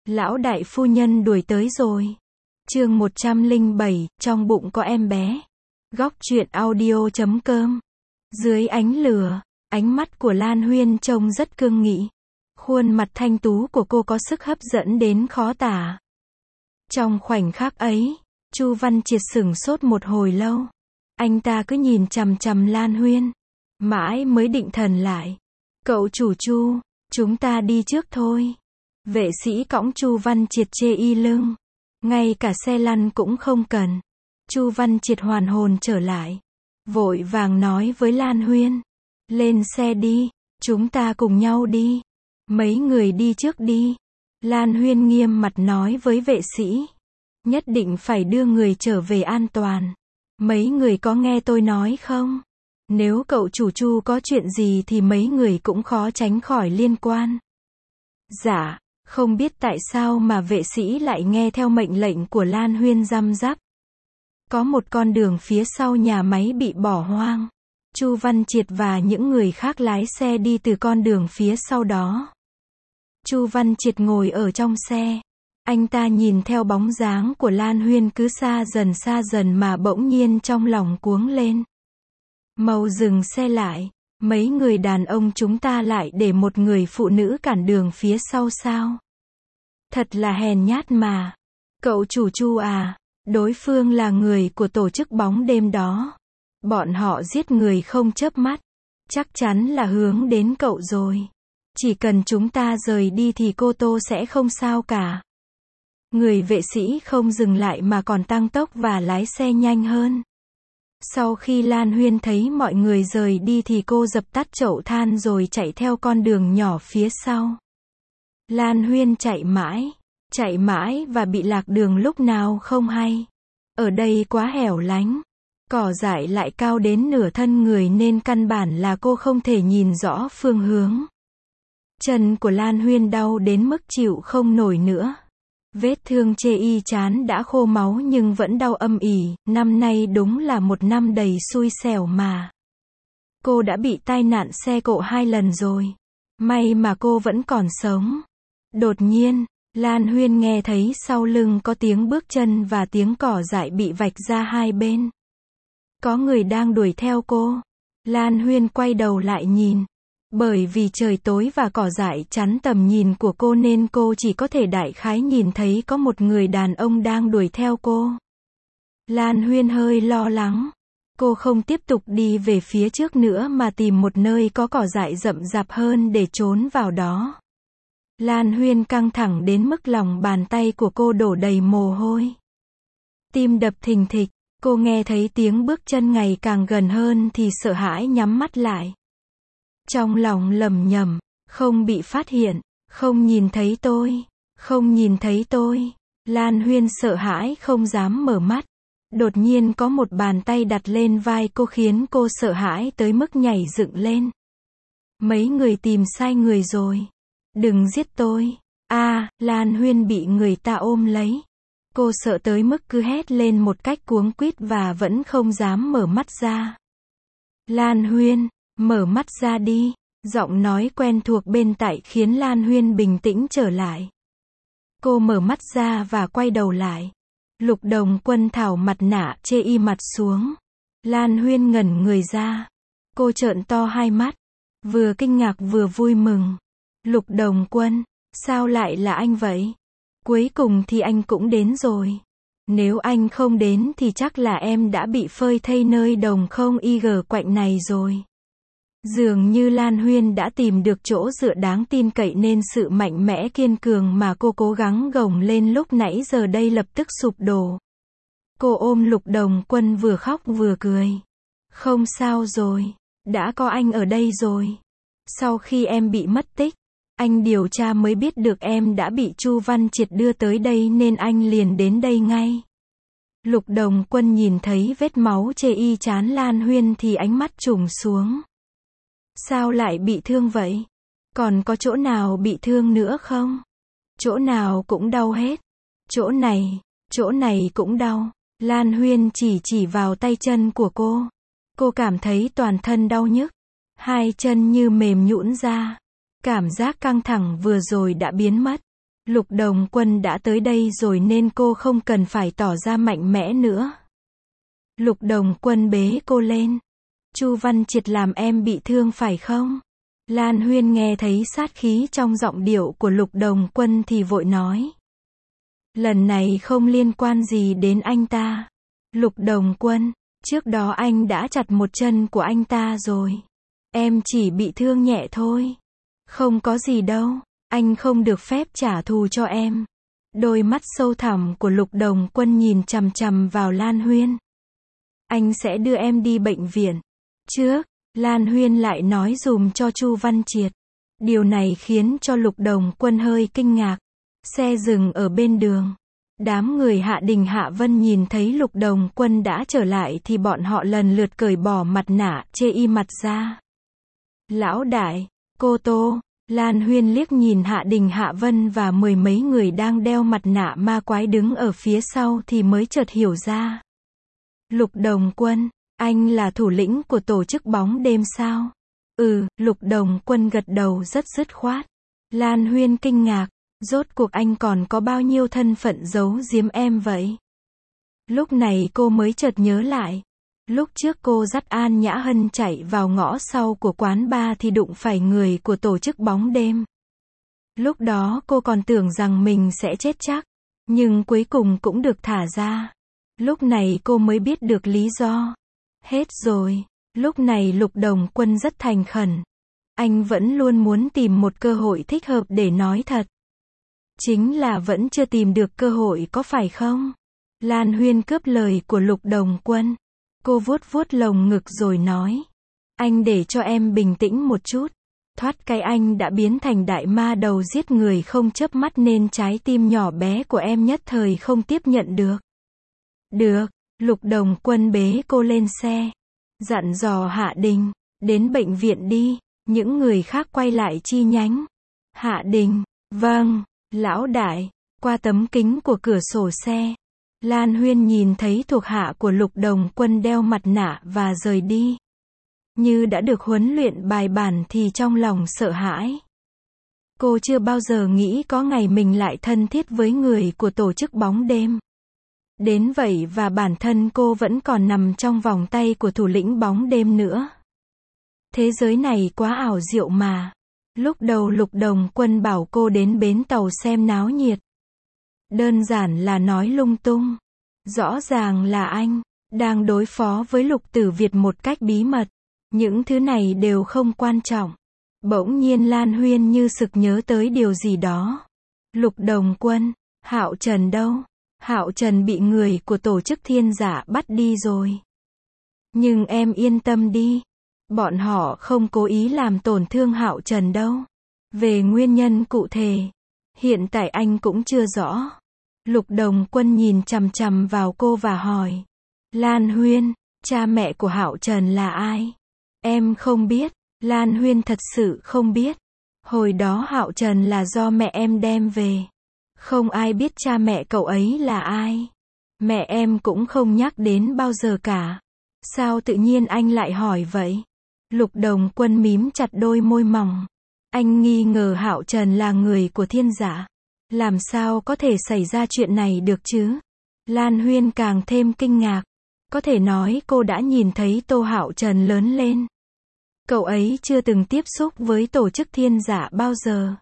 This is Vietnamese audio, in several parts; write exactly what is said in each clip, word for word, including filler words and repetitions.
Lão đại phu nhân đuổi tới rồi. Chương một trăm lẻ bảy, trong bụng có em bé. Góc truyện audio chấm com. Dưới ánh lửa, ánh mắt của Lan Huyên trông rất cương nghị. Khuôn mặt thanh tú của cô có sức hấp dẫn đến khó tả. Trong khoảnh khắc ấy, Chu Văn Triệt sửng sốt một hồi lâu. Anh ta cứ nhìn chằm chằm Lan Huyên, mãi mới định thần lại. Cậu chủ Chu, chúng ta đi trước thôi. Vệ sĩ cõng Chu Văn Triệt chê y lưng. Ngay cả xe lăn cũng không cần. Chu Văn Triệt hoàn hồn trở lại. Vội vàng nói với Lan Huyên. Lên xe đi, chúng ta cùng nhau đi. Mấy người đi trước đi. Lan Huyên nghiêm mặt nói với vệ sĩ. Nhất định phải đưa người trở về an toàn. Mấy người có nghe tôi nói không? Nếu cậu chủ Chu có chuyện gì thì mấy người cũng khó tránh khỏi liên quan. Dạ, không biết tại sao mà vệ sĩ lại nghe theo mệnh lệnh của Lan Huyên răm rắp. Có một con đường phía sau nhà máy bị bỏ hoang. Chu Văn Triệt và những người khác lái xe đi từ con đường phía sau đó. Chu Văn Triệt ngồi ở trong xe. Anh ta nhìn theo bóng dáng của Lan Huyên cứ xa dần xa dần mà bỗng nhiên trong lòng cuống lên. Mau dừng xe lại. Mấy người đàn ông chúng ta lại để một người phụ nữ cản đường phía sau sao? Thật là hèn nhát mà. Cậu chủ Chu à, đối phương là người của tổ chức bóng đêm đó. Bọn họ giết người không chớp mắt. Chắc chắn là hướng đến cậu rồi. Chỉ cần chúng ta rời đi thì cô Tô sẽ không sao cả. Người vệ sĩ không dừng lại mà còn tăng tốc và lái xe nhanh hơn. Sau khi Lan Huyên thấy mọi người rời đi thì cô dập tắt chậu than rồi chạy theo con đường nhỏ phía sau. Lan Huyên chạy mãi, chạy mãi và bị lạc đường lúc nào không hay. Ở đây quá hẻo lánh, cỏ dại lại cao đến nửa thân người nên căn bản là cô không thể nhìn rõ phương hướng. Chân của Lan Huyên đau đến mức chịu không nổi nữa. Vết thương chê y chán đã khô máu nhưng vẫn đau âm ỉ, năm nay đúng là một năm đầy xui xẻo mà. Cô đã bị tai nạn xe cộ hai lần rồi. May mà cô vẫn còn sống. Đột nhiên, Lan Huyên nghe thấy sau lưng có tiếng bước chân và tiếng cỏ dại bị vạch ra hai bên. Có người đang đuổi theo cô. Lan Huyên quay đầu lại nhìn. Bởi vì trời tối và cỏ dại chắn tầm nhìn của cô nên cô chỉ có thể đại khái nhìn thấy có một người đàn ông đang đuổi theo cô. Lan Huyên hơi lo lắng. Cô không tiếp tục đi về phía trước nữa mà tìm một nơi có cỏ dại rậm rạp hơn để trốn vào đó. Lan Huyên căng thẳng đến mức lòng bàn tay của cô đổ đầy mồ hôi. Tim đập thình thịch, cô nghe thấy tiếng bước chân ngày càng gần hơn thì sợ hãi nhắm mắt lại. Trong lòng lầm nhầm, không bị phát hiện, không nhìn thấy tôi, không nhìn thấy tôi. Lan Huyên sợ hãi không dám mở mắt. Đột nhiên có một bàn tay đặt lên vai cô khiến cô sợ hãi tới mức nhảy dựng lên. Mấy người tìm sai người rồi. Đừng giết tôi. A, à, Lan Huyên bị người ta ôm lấy. Cô sợ tới mức cứ hét lên một cách cuống quýt và vẫn không dám mở mắt ra. Lan Huyên, mở mắt ra đi. Giọng nói quen thuộc bên tai khiến Lan Huyên bình tĩnh trở lại. Cô mở mắt ra và quay đầu lại. Lục Đồng Quân tháo mặt nạ chê y mặt xuống. Lan Huyên ngẩn người ra. Cô trợn to hai mắt. Vừa kinh ngạc vừa vui mừng. Lục Đồng Quân, sao lại là anh vậy? Cuối cùng thì anh cũng đến rồi. Nếu anh không đến thì chắc là em đã bị phơi thây nơi đồng không y gờ quạnh này rồi. Dường như Lan Huyên đã tìm được chỗ dựa đáng tin cậy nên sự mạnh mẽ kiên cường mà cô cố gắng gồng lên lúc nãy giờ đây lập tức sụp đổ. Cô ôm Lục Đồng Quân vừa khóc vừa cười. Không sao rồi, đã có anh ở đây rồi. Sau khi em bị mất tích, anh điều tra mới biết được em đã bị Chu Văn Triệt đưa tới đây nên anh liền đến đây ngay. Lục Đồng Quân nhìn thấy vết máu chê y chán Lan Huyên thì ánh mắt trùng xuống. Sao lại bị thương vậy? Còn có chỗ nào bị thương nữa không? Chỗ nào cũng đau hết. Chỗ này, chỗ này cũng đau. Lan Huyên chỉ chỉ vào tay chân của cô. Cô cảm thấy toàn thân đau nhức. Hai chân như mềm nhũn ra. Cảm giác căng thẳng vừa rồi đã biến mất. Lục Đồng Quân đã tới đây rồi nên cô không cần phải tỏ ra mạnh mẽ nữa. Lục Đồng Quân bế cô lên. Chu Văn Triệt làm em bị thương phải không? Lan Huyên nghe thấy sát khí trong giọng điệu của Lục Đồng Quân thì vội nói. Lần này không liên quan gì đến anh ta. Lục Đồng Quân, trước đó anh đã chặt một chân của anh ta rồi. Em chỉ bị thương nhẹ thôi. Không có gì đâu, anh không được phép trả thù cho em. Đôi mắt sâu thẳm của Lục Đồng Quân nhìn chằm chằm vào Lan Huyên. Anh sẽ đưa em đi bệnh viện. Trước, Lan Huyên lại nói dùm cho Chu Văn Triệt. Điều này khiến cho Lục Đồng Quân hơi kinh ngạc. Xe dừng ở bên đường. Đám người Hạ Đình Hạ Vân nhìn thấy Lục Đồng Quân đã trở lại thì bọn họ lần lượt cởi bỏ mặt nạ, chê y mặt ra. Lão đại, cô Tô, Lan Huyên liếc nhìn Hạ Đình Hạ Vân và mười mấy người đang đeo mặt nạ ma quái đứng ở phía sau thì mới chợt hiểu ra. Lục Đồng Quân, anh là thủ lĩnh của tổ chức bóng đêm sao? Ừ, Lục Đồng Quân gật đầu rất dứt khoát. Lan Huyên kinh ngạc, rốt cuộc anh còn có bao nhiêu thân phận giấu giếm em vậy? Lúc này cô mới chợt nhớ lại. Lúc trước cô dắt An Nhã Hân chạy vào ngõ sau của quán bar thì đụng phải người của tổ chức bóng đêm. Lúc đó cô còn tưởng rằng mình sẽ chết chắc, nhưng cuối cùng cũng được thả ra. Lúc này cô mới biết được lý do. Hết rồi, lúc này Lục Đồng Quân rất thành khẩn. Anh vẫn luôn muốn tìm một cơ hội thích hợp để nói thật. Chính là vẫn chưa tìm được cơ hội có phải không? Lan Huyên cướp lời của Lục Đồng Quân. Cô vuốt vuốt lồng ngực rồi nói. Anh để cho em bình tĩnh một chút. Thoát cái anh đã biến thành đại ma đầu giết người không chớp mắt nên trái tim nhỏ bé của em nhất thời không tiếp nhận được. Được, Lục Đồng Quân bế cô lên xe. Dặn dò Hạ Đình, đến bệnh viện đi, những người khác quay lại chi nhánh. Hạ Đình, vâng, lão đại, qua tấm kính của cửa sổ xe. Lan Huyên nhìn thấy thuộc hạ của Lục Đồng Quân đeo mặt nạ và rời đi. Như đã được huấn luyện bài bản thì trong lòng sợ hãi. Cô chưa bao giờ nghĩ có ngày mình lại thân thiết với người của tổ chức bóng đêm. Đến vậy và bản thân cô vẫn còn nằm trong vòng tay của thủ lĩnh bóng đêm nữa. Thế giới này quá ảo diệu mà. Lúc đầu Lục Đồng Quân bảo cô đến bến tàu xem náo nhiệt. Đơn giản là nói lung tung. Rõ ràng là anh đang đối phó với Lục Tử Việt một cách bí mật. Những thứ này đều không quan trọng. Bỗng nhiên Lan Huyên như sực nhớ tới điều gì đó. Lục Đồng Quân, Hạo Trần đâu? Hạo Trần bị người của tổ chức Thiên Giả bắt đi rồi. Nhưng em yên tâm đi. Bọn họ không cố ý làm tổn thương Hạo Trần đâu. Về nguyên nhân cụ thể, hiện tại anh cũng chưa rõ. Lục Đồng Quân nhìn chằm chằm vào cô và hỏi. Lan Huyên, cha mẹ của Hạo Trần là ai? Em không biết. Lan Huyên thật sự không biết. Hồi đó Hạo Trần là do mẹ em đem về. Không ai biết cha mẹ cậu ấy là ai. Mẹ em cũng không nhắc đến bao giờ cả. Sao tự nhiên anh lại hỏi vậy? Lục Đồng Quân mím chặt đôi môi mỏng. Anh nghi ngờ Hạo Trần là người của Thiên Giả. Làm sao có thể xảy ra chuyện này được chứ? Lan Huyên càng thêm kinh ngạc. Có thể nói cô đã nhìn thấy Tô Hạo Trần lớn lên. Cậu ấy chưa từng tiếp xúc với tổ chức Thiên Giả bao giờ.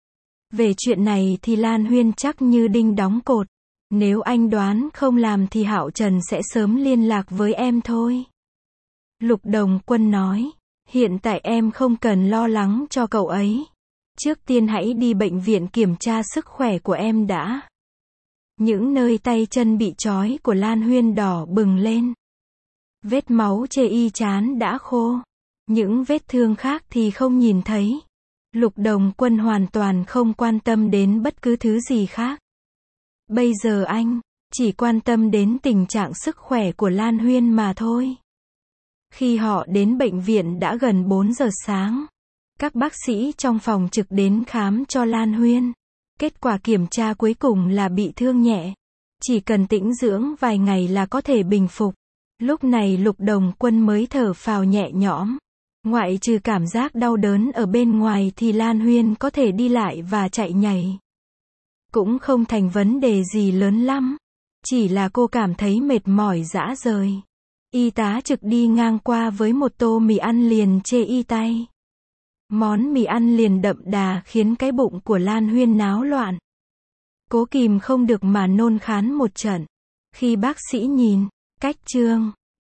Về chuyện này thì Lan Huyên chắc như đinh đóng cột. Nếu anh đoán không làm thì Hạo Trần sẽ sớm liên lạc với em thôi. Lục Đồng Quân nói. Hiện tại em không cần lo lắng cho cậu ấy. Trước tiên hãy đi bệnh viện kiểm tra sức khỏe của em đã. Những nơi tay chân bị trói của Lan Huyên đỏ bừng lên. Vết máu chê y chán đã khô. Những vết thương khác thì không nhìn thấy. Lục Đồng Quân hoàn toàn không quan tâm đến bất cứ thứ gì khác. Bây giờ anh chỉ quan tâm đến tình trạng sức khỏe của Lan Huyên mà thôi. Khi họ đến bệnh viện đã gần bốn giờ sáng. Các bác sĩ trong phòng trực đến khám cho Lan Huyên. Kết quả kiểm tra cuối cùng là bị thương nhẹ. Chỉ cần tĩnh dưỡng vài ngày là có thể bình phục. Lúc này Lục Đồng Quân mới thở phào nhẹ nhõm. Ngoại trừ cảm giác đau đớn ở bên ngoài thì Lan Huyên có thể đi lại và chạy nhảy. Cũng không thành vấn đề gì lớn lắm. Chỉ là cô cảm thấy mệt mỏi rã rời. Y tá trực đi ngang qua với một tô mì ăn liền chê y tay. Món mì ăn liền đậm đà khiến cái bụng của Lan Huyên náo loạn. Cố kìm không được mà nôn khan một trận. Khi bác sĩ nhìn, cách chương